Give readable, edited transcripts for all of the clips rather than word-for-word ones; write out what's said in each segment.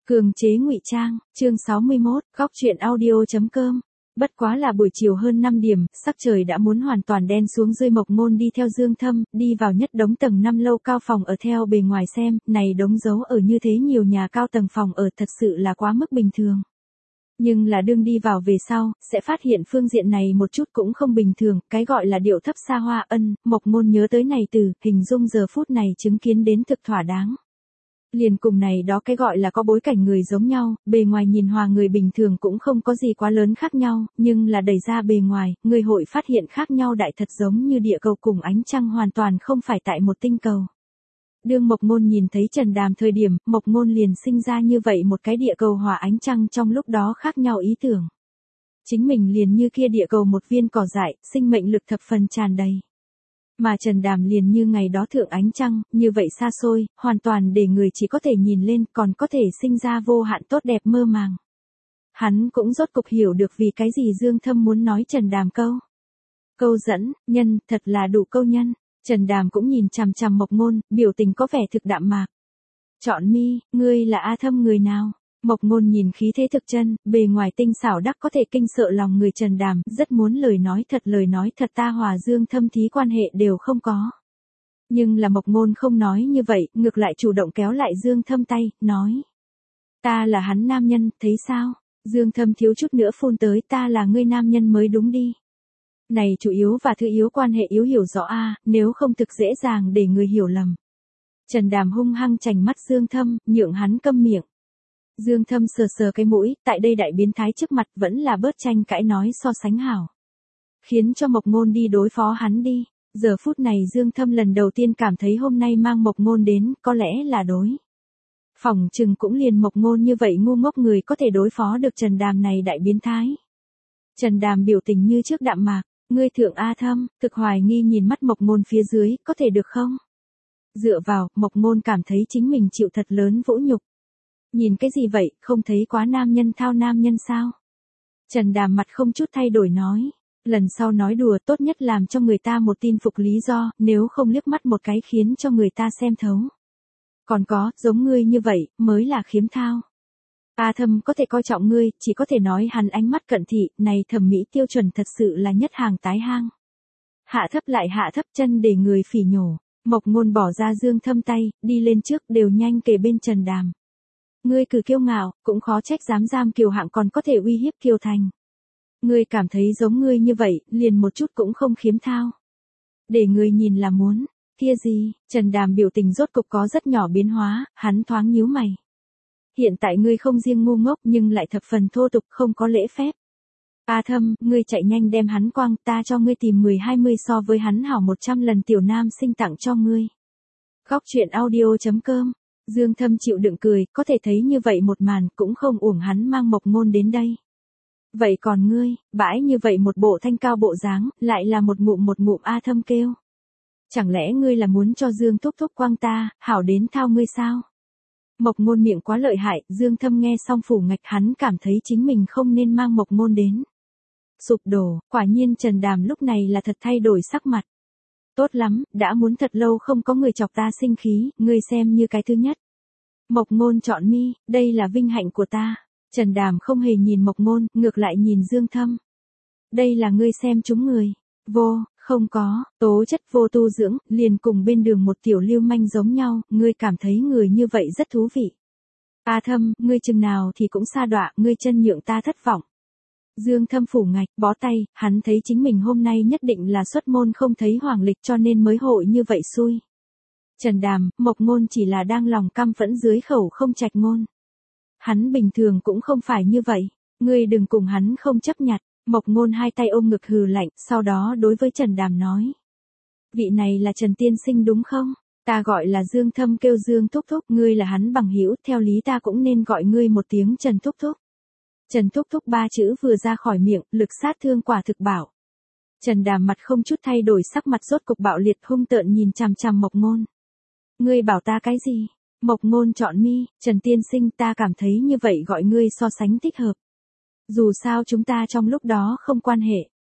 Cường chế ngụy trang, chương 61, góc truyện audio.com. Bất quá là buổi chiều hơn 5 điểm, sắc trời đã muốn hoàn toàn đen xuống dưới. Mộc Ngôn đi theo Dương Thâm, đi vào nhất đống tầng 5 lâu cao phòng ở. Theo bề ngoài xem, này đống dấu ở như thế nhiều nhà cao tầng phòng ở thật sự là quá mức bình thường. Nhưng là đương đi vào về sau, sẽ phát hiện phương diện này một chút cũng không bình thường, cái gọi là điệu thấp xa hoa. Mộc Ngôn nhớ tới này từ, hình dung giờ phút này chứng kiến đến thực thỏa đáng. Liền cùng này đó cái gọi là có bối cảnh người giống nhau, bề ngoài nhìn hòa người bình thường cũng không có gì quá lớn khác nhau, nhưng là đẩy ra bề ngoài, người hội phát hiện khác nhau đại thật, giống như địa cầu cùng ánh trăng hoàn toàn không phải tại một tinh cầu. Đương Mộc Ngôn nhìn thấy Trần Đàm thời điểm, Mộc Ngôn liền sinh ra như vậy một cái địa cầu hòa ánh trăng trong lúc đó khác nhau ý tưởng. Chính mình liền như kia địa cầu một viên cỏ dại, sinh mệnh lực thập phần tràn đầy. Mà Trần Đàm liền như ngày đó thượng ánh trăng, như vậy xa xôi, hoàn toàn để người chỉ có thể nhìn lên, còn có thể sinh ra vô hạn tốt đẹp mơ màng. Hắn cũng rốt cục hiểu được vì cái gì Dương Thâm muốn nói Trần Đàm câu dẫn, nhân, thật là đủ câu nhân. Trần Đàm cũng nhìn chằm chằm Mộc Ngôn, biểu tình có vẻ thực đạm mạc. Chọn mi, ngươi là A Thâm người nào? Mộc Ngôn nhìn khí thế thực chân, bề ngoài tinh xảo đắc có thể kinh sợ lòng người. Trần Đàm rất muốn lời nói thật ta hòa Dương Thâm thí quan hệ đều không có. Nhưng là Mộc Ngôn không nói như vậy, ngược lại chủ động kéo lại Dương Thâm tay, nói. Ta là hắn nam nhân, thấy sao? Dương Thâm thiếu chút nữa phun tới, ta là ngươi nam nhân mới đúng đi. Này chủ yếu và thứ yếu quan hệ yếu hiểu rõ a, nếu không thực dễ dàng để người hiểu lầm. Trần Đàm hung hăng chành mắt Dương Thâm, nhượng hắn câm miệng. Dương Thâm sờ sờ cái mũi, tại đây đại biến thái trước mặt vẫn là bớt tranh cãi nói so sánh hảo. Khiến cho Mộc Ngôn đi đối phó hắn đi. Giờ phút này Dương Thâm lần đầu tiên cảm thấy hôm nay mang Mộc Ngôn đến, có lẽ là đối. Phỏng chừng cũng liền Mộc Ngôn như vậy ngu ngốc người có thể đối phó được Trần Đàm này đại biến thái. Trần Đàm biểu tình như trước đạm mạc, ngươi thượng A Thâm, thực hoài nghi nhìn mắt Mộc Ngôn phía dưới, có thể được không? Dựa vào, Mộc Ngôn cảm thấy chính mình chịu thật lớn vũ nhục. Nhìn cái gì vậy, không thấy quá nam nhân thao nam nhân sao? Trần Đàm mặt không chút thay đổi nói. Lần sau nói đùa tốt nhất làm cho người ta một tin phục lý do, nếu không liếc mắt một cái khiến cho người ta xem thấu. Còn có, giống ngươi như vậy, mới là khiếm thao. A Thâm có thể coi trọng ngươi, chỉ có thể nói hắn ánh mắt cận thị, này thẩm mỹ tiêu chuẩn thật sự là nhất hàng tái hang. Hạ thấp lại hạ thấp chân để người phỉ nhổ. Mộc Ngôn bỏ ra Dương Thâm tay, đi lên trước đều nhanh kề bên Trần Đàm. Ngươi cử kiêu ngạo, cũng khó trách dám giam Kiều Hạng còn có thể uy hiếp Kiều Thành. Ngươi cảm thấy giống ngươi như vậy, liền một chút cũng không khiếm thao. Để người nhìn là muốn, kia gì? Trần Đàm biểu tình rốt cục có rất nhỏ biến hóa, hắn thoáng nhíu mày. Hiện tại ngươi không riêng ngu ngốc nhưng lại thập phần thô tục, không có lễ phép. A Thâm, ngươi chạy nhanh đem hắn quang, ta cho ngươi tìm 10-20 so với hắn hảo 100 lần tiểu nam sinh tặng cho ngươi. Góc truyện audio.com. Dương Thâm chịu đựng cười, có thể thấy như vậy một màn, cũng không uổng hắn mang Mộc Ngôn đến đây. Vậy còn ngươi, bãi như vậy một bộ thanh cao bộ dáng, lại là một ngụm A Thâm kêu. Chẳng lẽ ngươi là muốn cho Dương thúc thúc quang ta, hảo đến thao ngươi sao? Mộc Ngôn miệng quá lợi hại, Dương Thâm nghe xong phủ ngạch, hắn cảm thấy chính mình không nên mang Mộc Ngôn đến. Sụp đổ, quả nhiên Trần Đàm lúc này là thật thay đổi sắc mặt. Tốt lắm, đã muốn thật lâu không có người chọc ta sinh khí, ngươi xem như cái thứ nhất. Mộc Ngôn chọn mi, đây là vinh hạnh của ta. Trần Đàm không hề nhìn Mộc Ngôn, ngược lại nhìn Dương Thâm. Đây là ngươi xem chúng người. Không có, tố chất vô tu dưỡng, liền cùng bên đường một tiểu lưu manh giống nhau, ngươi cảm thấy người như vậy rất thú vị. A Thâm, ngươi chừng nào thì cũng sa đọa, ngươi chân nhượng ta thất vọng. Dương Thâm phủ ngạch, bó tay, hắn thấy chính mình hôm nay nhất định là xuất môn không thấy hoàng lịch cho nên mới hội như vậy xui. Trần Đàm, Mộc Ngôn chỉ là đang lòng căm phẫn dưới khẩu không trạch ngôn. Hắn bình thường cũng không phải như vậy, ngươi đừng cùng hắn không chấp nhặt. Mộc Ngôn hai tay ôm ngực hừ lạnh, sau đó đối với Trần Đàm nói. Vị này là Trần Tiên Sinh đúng không? Ta gọi là Dương Thâm kêu Dương thúc thúc, ngươi là hắn bằng hữu, theo lý ta cũng nên gọi ngươi một tiếng Trần thúc thúc. Trần thúc thúc ba chữ vừa ra khỏi miệng, lực sát thương quả thực bảo. Trần Đàm mặt không chút thay đổi, sắc mặt rốt cục bạo liệt, hung tợn nhìn chằm chằm Mộc Ngôn. Ngươi bảo ta cái gì? Mộc Ngôn chọn mi, Trần Tiên Sinh, ta cảm thấy như vậy gọi ngươi so sánh thích hợp. Dù sao chúng ta trong lúc đó không quan hệ.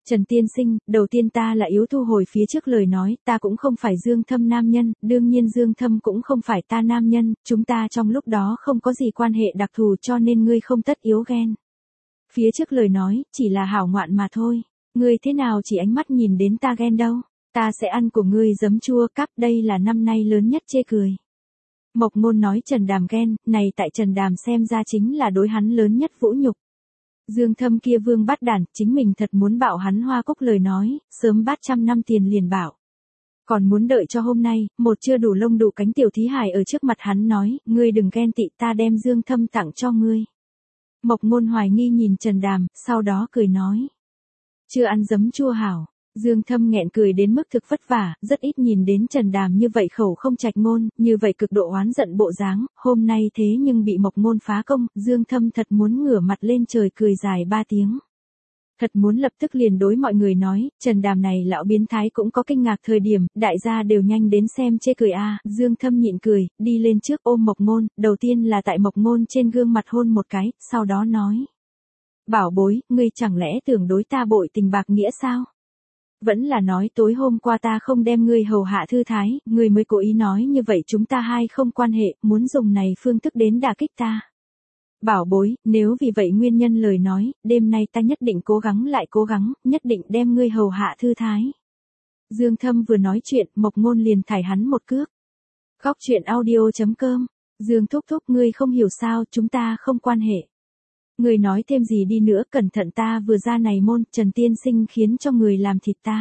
Trần tiên sinh, đầu tiên ta là yếu thu hồi phía trước lời nói, ta cũng không phải Dương Thâm nam nhân, đương nhiên Dương Thâm cũng không phải ta nam nhân, chúng ta trong lúc đó không có gì quan hệ đặc thù cho nên ngươi không tất yếu ghen. Phía trước lời nói, chỉ là hảo ngoạn mà thôi, ngươi thế nào chỉ ánh mắt nhìn đến ta ghen đâu, ta sẽ ăn của ngươi giấm chua cắp, đây là năm nay lớn nhất chê cười. Mộc Ngôn nói Trần Đàm ghen, này tại Trần Đàm xem ra chính là đối hắn lớn nhất vũ nhục. Dương Thâm kia vương bắt đản, chính mình thật muốn bạo hắn Hoa Cúc lời nói, sớm bát 100 năm tiền liền bảo. Còn muốn đợi cho hôm nay, một chưa đủ lông đủ cánh tiểu thí hài ở trước mặt hắn nói, ngươi đừng ghen tị, ta đem Dương Thâm tặng cho ngươi. Mộc Ngôn hoài nghi nhìn Trần Đàm, sau đó cười nói. Chưa ăn giấm chua hảo. Dương Thâm nghẹn cười đến mức thực vất vả, rất ít nhìn đến Trần Đàm như vậy khẩu không trạch ngôn, như vậy cực độ oán giận bộ dáng, hôm nay thế nhưng bị Mộc Ngôn phá công, Dương Thâm thật muốn ngửa mặt lên trời cười dài 3 tiếng. Thật muốn lập tức liền đối mọi người nói, Trần Đàm này lão biến thái cũng có kinh ngạc thời điểm, đại gia đều nhanh đến xem chê cười a. Dương Thâm nhịn cười, đi lên trước ôm Mộc Ngôn, đầu tiên là tại Mộc Ngôn trên gương mặt hôn một cái, sau đó nói. Bảo bối, ngươi chẳng lẽ tưởng đối ta bội tình bạc nghĩa sao? Vẫn là nói tối hôm qua ta không đem ngươi hầu hạ thư thái, ngươi mới cố ý nói như vậy chúng ta hai không quan hệ, muốn dùng này phương thức đến đả kích ta. Bảo bối, nếu vì vậy nguyên nhân lời nói, đêm nay ta nhất định cố gắng lại cố gắng, nhất định đem ngươi hầu hạ thư thái. Dương Thâm vừa nói chuyện, Mộc Ngôn liền thải hắn một cước. Góc truyện audio.com, Dương thúc thúc ngươi không hiểu sao, chúng ta không quan hệ. Người nói thêm gì đi nữa, cẩn thận ta vừa ra này môn, Trần tiên sinh khiến cho người làm thịt ta.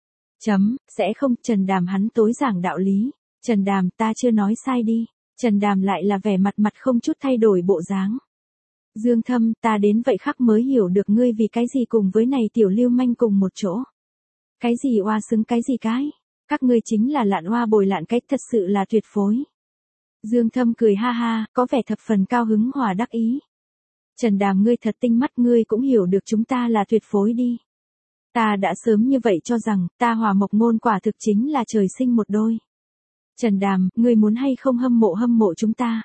Sẽ không, Trần Đàm hắn tối giảng đạo lý. Trần Đàm, ta chưa nói sai đi. Trần Đàm lại là vẻ mặt không chút thay đổi bộ dáng. Dương Thâm, ta đến vậy khắc mới hiểu được ngươi vì cái gì cùng với này tiểu lưu manh cùng một chỗ. Cái gì oa xứng cái gì cái. Các ngươi chính là lạn oa bồi lạn cách, thật sự là tuyệt phối. Dương Thâm cười ha ha, có vẻ thập phần cao hứng hòa đắc ý. Trần Đàm ngươi thật tinh mắt, ngươi cũng hiểu được chúng ta là tuyệt phối đi. Ta đã sớm như vậy cho rằng, ta hòa Mộc Ngôn quả thực chính là trời sinh một đôi. Trần Đàm, ngươi muốn hay không hâm mộ chúng ta?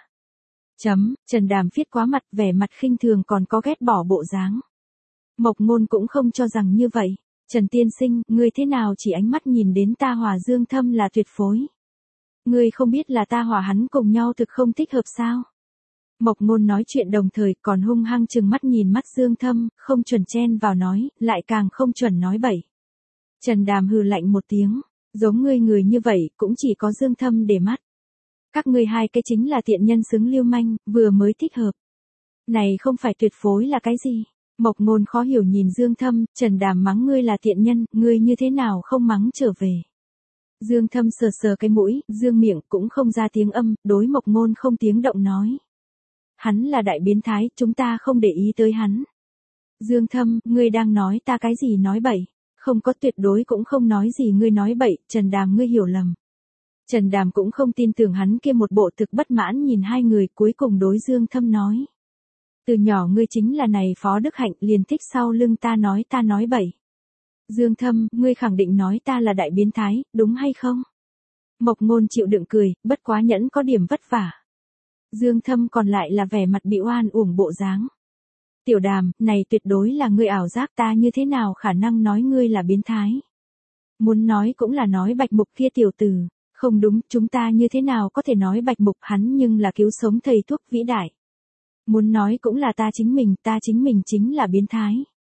Trần Đàm viết quá mặt, vẻ mặt khinh thường còn có ghét bỏ bộ dáng. Mộc Ngôn cũng không cho rằng như vậy. Trần tiên sinh, ngươi thế nào chỉ ánh mắt nhìn đến ta hòa Dương Thâm là tuyệt phối? Ngươi không biết là ta hòa hắn cùng nhau thực không thích hợp sao? Mộc Ngôn nói chuyện đồng thời còn hung hăng trừng mắt nhìn mắt Dương Thâm, không chuẩn chen vào nói, lại càng không chuẩn nói bậy. Trần Đàm hừ lạnh một tiếng, giống ngươi người như vậy, cũng chỉ có Dương Thâm để mắt. Các ngươi hai cái chính là tiện nhân xứng lưu manh, vừa mới thích hợp. Này không phải tuyệt phối là cái gì? Mộc Ngôn khó hiểu nhìn Dương Thâm, Trần Đàm mắng ngươi là tiện nhân, ngươi như thế nào không mắng trở về. Dương Thâm sờ sờ cái mũi, dương miệng cũng không ra tiếng âm, đối Mộc Ngôn không tiếng động nói. Hắn là đại biến thái, chúng ta không để ý tới hắn. Dương Thâm, ngươi đang nói ta cái gì nói bậy? Không có, tuyệt đối cũng không nói gì ngươi nói bậy, Trần Đàm ngươi hiểu lầm. Trần Đàm cũng không tin tưởng hắn kia một bộ thực bất mãn nhìn hai người, cuối cùng đối Dương Thâm nói. Từ nhỏ ngươi chính là này Phó Đức Hạnh, liền thích sau lưng ta nói bậy. Dương Thâm, ngươi khẳng định nói ta là đại biến thái, đúng hay không? Mộc Ngôn chịu đựng cười, bất quá nhẫn có điểm vất vả. Dương Thâm còn lại là vẻ mặt bị oan uổng bộ dáng. Tiểu Đàm, này tuyệt đối là ngươi ảo giác, ta như thế nào khả năng nói ngươi là biến thái. Muốn nói cũng là nói Bạch Mục kia tiểu tử, không đúng, chúng ta như thế nào có thể nói Bạch Mục, hắn nhưng là cứu sống thầy thuốc vĩ đại. Muốn nói cũng là ta chính mình chính là biến thái.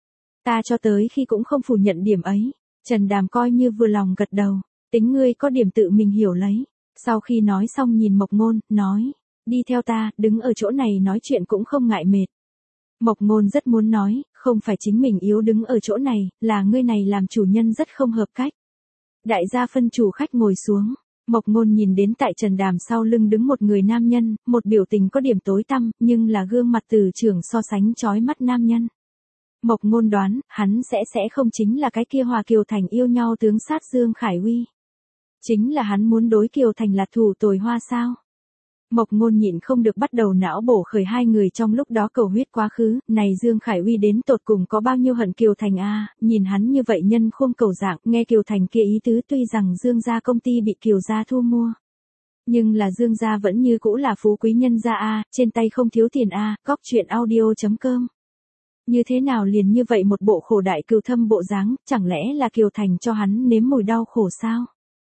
Ta cho tới khi cũng không phủ nhận điểm ấy. Trần Đàm coi như vừa lòng gật đầu, tính ngươi có điểm tự mình hiểu lấy. Sau khi nói xong nhìn Mộc Ngôn, nói. Đi theo ta, đứng ở chỗ này nói chuyện cũng không ngại mệt. Mộc Ngôn rất muốn nói, không phải chính mình yếu đứng ở chỗ này, là ngươi này làm chủ nhân rất không hợp cách. Đại gia phân chủ khách ngồi xuống. Mộc Ngôn nhìn đến tại Trần Đàm sau lưng đứng một người nam nhân, một biểu tình có điểm tối tăm, nhưng là gương mặt từ trưởng so sánh chói mắt nam nhân. Mộc Ngôn đoán, hắn sẽ không chính là cái kia hòa Kiều Thành yêu nhau tướng sát Dương Khải Uy. Chính là hắn muốn đối Kiều Thành là thủ tồi hoa sao? Mộc Ngôn nhịn không được bắt đầu não bổ khởi hai người trong lúc đó cầu huyết quá khứ, này Dương Khải Uy đến tột cùng có bao nhiêu hận Kiều Thành a, nhìn hắn như vậy nhân khuôn cầu dạng, nghe Kiều Thành kia ý tứ tuy rằng Dương gia công ty bị Kiều gia thu mua. Nhưng là Dương gia vẫn như cũ là phú quý nhân gia a, trên tay không thiếu tiền a, góc truyện audio.com Như thế nào liền như vậy một bộ khổ đại cừu thâm bộ dáng, chẳng lẽ là Kiều Thành cho hắn nếm mùi đau khổ sao?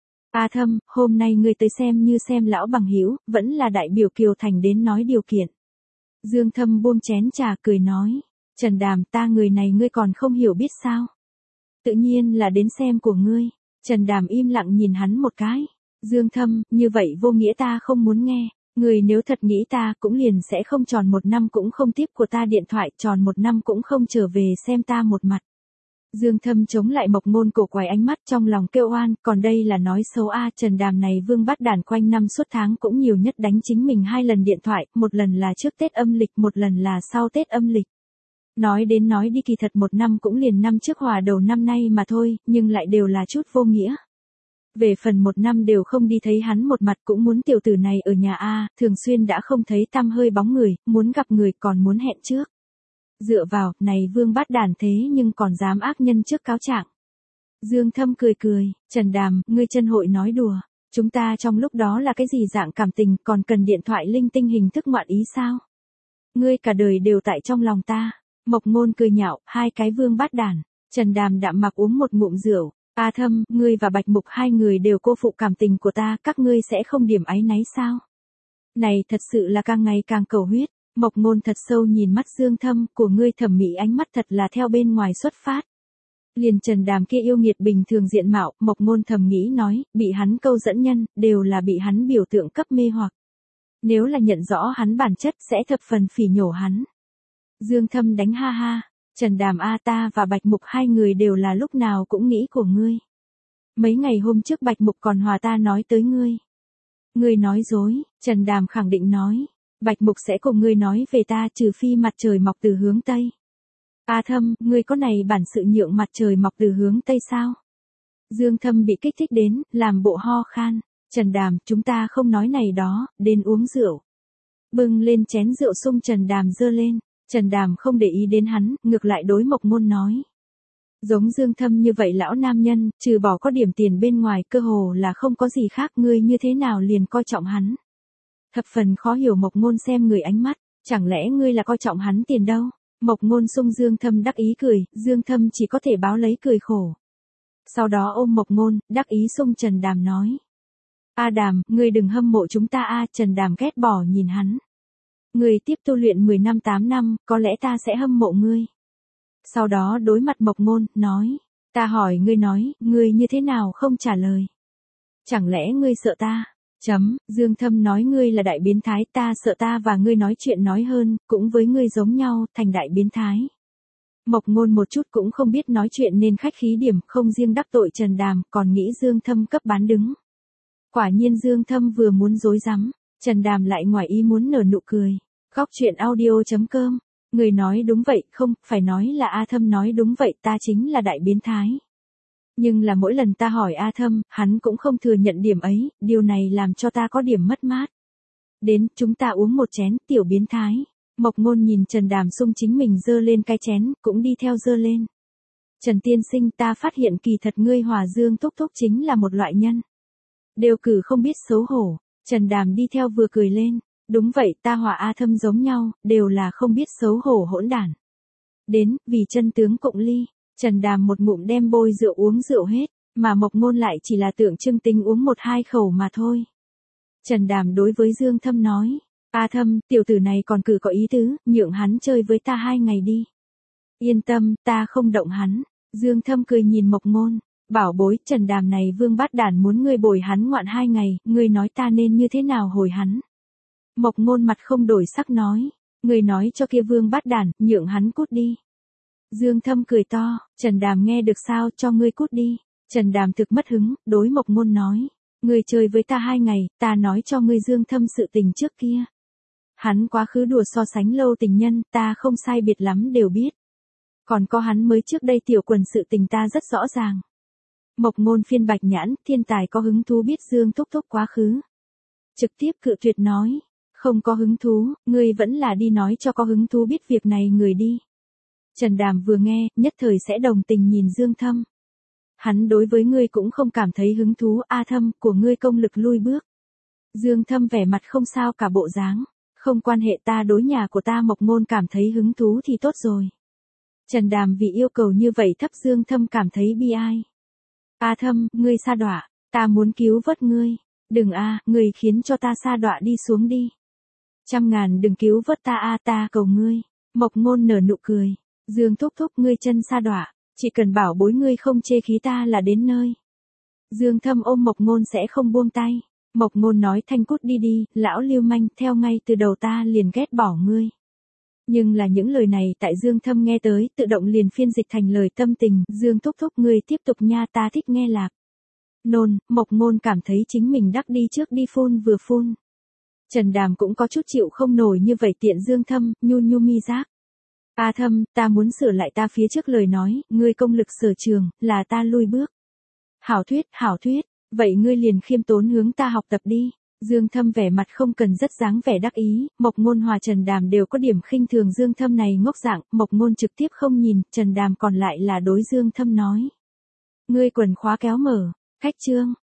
A Thâm, hôm nay ngươi tới xem như xem lão bằng hữu, vẫn là đại biểu Kiều Thành đến nói điều kiện. Dương Thâm buông chén trà cười nói, Trần Đàm, ta người này ngươi còn không hiểu biết sao? Tự nhiên là đến xem của ngươi. Trần Đàm im lặng nhìn hắn một cái. Dương Thâm, như vậy vô nghĩa ta không muốn nghe. Người nếu thật nghĩ ta cũng liền sẽ không tròn 1 năm cũng không tiếp của ta điện thoại, tròn 1 năm cũng không trở về xem ta một mặt. Dương Thâm chống lại Mộc Ngôn cổ quái ánh mắt trong lòng kêu oan, còn đây là nói xấu a, Trần Đàm này vương bắt đàn quanh năm suốt tháng cũng nhiều nhất đánh chính mình 2 lần điện thoại, một lần là trước Tết âm lịch, một lần là sau Tết âm lịch. Nói đến nói đi kỳ thật 1 năm cũng liền năm trước hòa đầu năm nay mà thôi, nhưng lại đều là chút vô nghĩa. Về phần 1 năm đều không đi thấy hắn một mặt cũng muốn tiểu tử này ở nhà a, thường xuyên đã không thấy tăm hơi bóng người, muốn gặp người còn muốn hẹn trước. Dựa vào, này vương bát đàn thế nhưng còn dám ác nhân trước cáo trạng. Dương Thâm cười cười, Trần Đàm, ngươi chân hội nói đùa, chúng ta trong lúc đó là cái gì dạng cảm tình còn cần điện thoại linh tinh hình thức ngoạn ý sao? Ngươi cả đời đều tại trong lòng ta. Mộc Ngôn cười nhạo, 2 cái vương bát đàn. Trần Đàm đạm mặc uống một ngụm rượu. A Thâm, ngươi và Bạch Mục 2 người đều cô phụ cảm tình của ta, các ngươi sẽ không điểm áy náy sao? Này thật sự là càng ngày càng cầu huyết. Mộc Ngôn thật sâu nhìn mắt Dương Thâm, của ngươi thẩm mỹ ánh mắt thật là theo bên ngoài xuất phát. Liền Trần Đàm kia yêu nghiệt bình thường diện mạo, Mộc Ngôn thầm nghĩ nói, bị hắn câu dẫn nhân, đều là bị hắn biểu tượng cấp mê hoặc. Nếu là nhận rõ hắn bản chất sẽ thập phần phỉ nhổ hắn. Dương Thâm đánh ha ha, Trần Đàm a, ta và Bạch Mục 2 người đều là lúc nào cũng nghĩ của ngươi. Mấy ngày hôm trước Bạch Mục còn hòa ta nói tới ngươi. Ngươi nói dối, Trần Đàm khẳng định nói. Bạch Mục sẽ cùng ngươi nói về ta trừ phi mặt trời mọc từ hướng Tây. A Thâm, ngươi có này bản sự nhượng mặt trời mọc từ hướng Tây sao? Dương Thâm bị kích thích đến, làm bộ ho khan. Trần Đàm, chúng ta không nói này đó, đến uống rượu. Bưng lên chén rượu sung Trần Đàm giơ lên. Trần Đàm không để ý đến hắn, ngược lại đối Mộc Ngôn nói. Giống Dương Thâm như vậy lão nam nhân, trừ bỏ có điểm tiền bên ngoài cơ hồ là không có gì khác, ngươi như thế nào liền coi trọng hắn. Thập phần khó hiểu Mộc Ngôn xem người ánh mắt, chẳng lẽ ngươi là coi trọng hắn tiền đâu? Mộc Ngôn sung Dương Thâm đắc ý cười, Dương Thâm chỉ có thể báo lấy cười khổ. Sau đó ôm Mộc Ngôn, đắc ý sung Trần Đàm nói. A Đàm, ngươi đừng hâm mộ chúng ta a, Trần Đàm ghét bỏ nhìn hắn. Ngươi tiếp tu luyện 10 năm 8 năm, có lẽ ta sẽ hâm mộ ngươi. Sau đó đối mặt Mộc Ngôn, nói. Ta hỏi ngươi nói, ngươi như thế nào không trả lời? Chẳng lẽ ngươi sợ ta? Dương Thâm nói ngươi là đại biến thái, ta sợ ta và ngươi nói chuyện nói hơn, cũng với ngươi giống nhau, thành đại biến thái. Mộc Ngôn một chút cũng không biết nói chuyện nên khách khí điểm, không riêng đắc tội Trần Đàm, còn nghĩ Dương Thâm cấp bán đứng. Quả nhiên Dương Thâm vừa muốn dối rắm, Trần Đàm lại ngoài ý muốn nở nụ cười. Góc chuyện audio.com, người nói đúng vậy, không, phải nói là A Thâm nói đúng vậy, ta chính là đại biến thái. Nhưng là mỗi lần ta hỏi A Thâm, hắn cũng không thừa nhận điểm ấy, điều này làm cho ta có điểm mất mát. Đến, chúng ta uống một chén, tiểu biến thái. Mộc Ngôn nhìn Trần Đàm sung chính mình giơ lên cái chén, cũng đi theo giơ lên. Trần tiên sinh, ta phát hiện kỳ thật ngươi hòa Dương thúc thúc chính là một loại nhân. Đều cử không biết xấu hổ. Trần Đàm đi theo vừa cười lên. Đúng vậy, ta hòa A Thâm giống nhau, đều là không biết xấu hổ hỗn đản. Đến, vì chân tướng cụng ly. Trần Đàm một ngụm đem bôi rượu uống rượu hết, mà Mộc Ngôn lại chỉ là tượng trưng tính uống 1-2 khẩu mà thôi. Trần Đàm đối với Dương Thâm nói, A Thâm, tiểu tử này còn cử có ý tứ, nhượng hắn chơi với ta 2 ngày đi. Yên tâm, ta không động hắn. Dương Thâm cười nhìn Mộc Ngôn, bảo bối, Trần Đàm này vương bát đàn muốn ngươi bồi hắn ngoạn 2 ngày, ngươi nói ta nên như thế nào hồi hắn. Mộc Ngôn mặt không đổi sắc nói, ngươi nói cho kia vương bát đàn, nhượng hắn cút đi. Dương Thâm cười to, Trần Đàm nghe được sao, cho ngươi cút đi. Trần Đàm thực mất hứng, đối Mộc Ngôn nói, ngươi chơi với ta 2 ngày, ta nói cho ngươi Dương Thâm sự tình trước kia. Hắn quá khứ đùa so sánh lâu tình nhân, ta không sai biệt lắm đều biết. Còn có hắn mới trước đây tiểu quần sự tình ta rất rõ ràng. Mộc Ngôn phiên bạch nhãn, thiên tài có hứng thú biết Dương thúc thúc quá khứ. Trực tiếp cự tuyệt nói, không có hứng thú, ngươi vẫn là đi nói cho có hứng thú biết việc này người đi. Trần Đàm vừa nghe, nhất thời sẽ đồng tình nhìn Dương Thâm. Hắn đối với ngươi cũng không cảm thấy hứng thú, A Thâm, của ngươi công lực lui bước. Dương Thâm vẻ mặt không sao cả bộ dáng, không quan hệ, ta đối nhà của ta Mộc Ngôn cảm thấy hứng thú thì tốt rồi. Trần Đàm vì yêu cầu như vậy thấp Dương Thâm cảm thấy bi ai. A Thâm, ngươi sa đọa, ta muốn cứu vớt ngươi. Đừng a, ngươi khiến cho ta sa đọa đi xuống đi. 100.000 đừng cứu vớt ta a, ta cầu ngươi. Mộc Ngôn nở nụ cười. Dương thúc thúc, ngươi chân sa đọa, chỉ cần bảo bối ngươi không chê khí ta là đến nơi. Dương Thâm ôm Mộc Ngôn sẽ không buông tay. Mộc Ngôn nói, thanh cút đi đi, lão lưu manh, theo ngay từ đầu ta liền ghét bỏ ngươi. Nhưng là những lời này tại Dương Thâm nghe tới, tự động liền phiên dịch thành lời tâm tình, Dương thúc thúc ngươi tiếp tục nha, ta thích nghe lạc. Nôn, Mộc Ngôn cảm thấy chính mình đắc đi trước đi phun vừa phun. Trần Đàm cũng có chút chịu không nổi như vậy tiện Dương Thâm, nhu nhu mi giác. A Thâm, ta muốn sửa lại ta phía trước lời nói, ngươi công lực sở trường, là ta lui bước. Hảo thuyết, vậy ngươi liền khiêm tốn hướng ta học tập đi. Dương Thâm vẻ mặt không cần rất dáng vẻ đắc ý, Mộc Ngôn hòa Trần Đàm đều có điểm khinh thường Dương Thâm này ngốc dạng, Mộc Ngôn trực tiếp không nhìn, Trần Đàm còn lại là đối Dương Thâm nói. Ngươi quần khóa kéo mở, khách trương,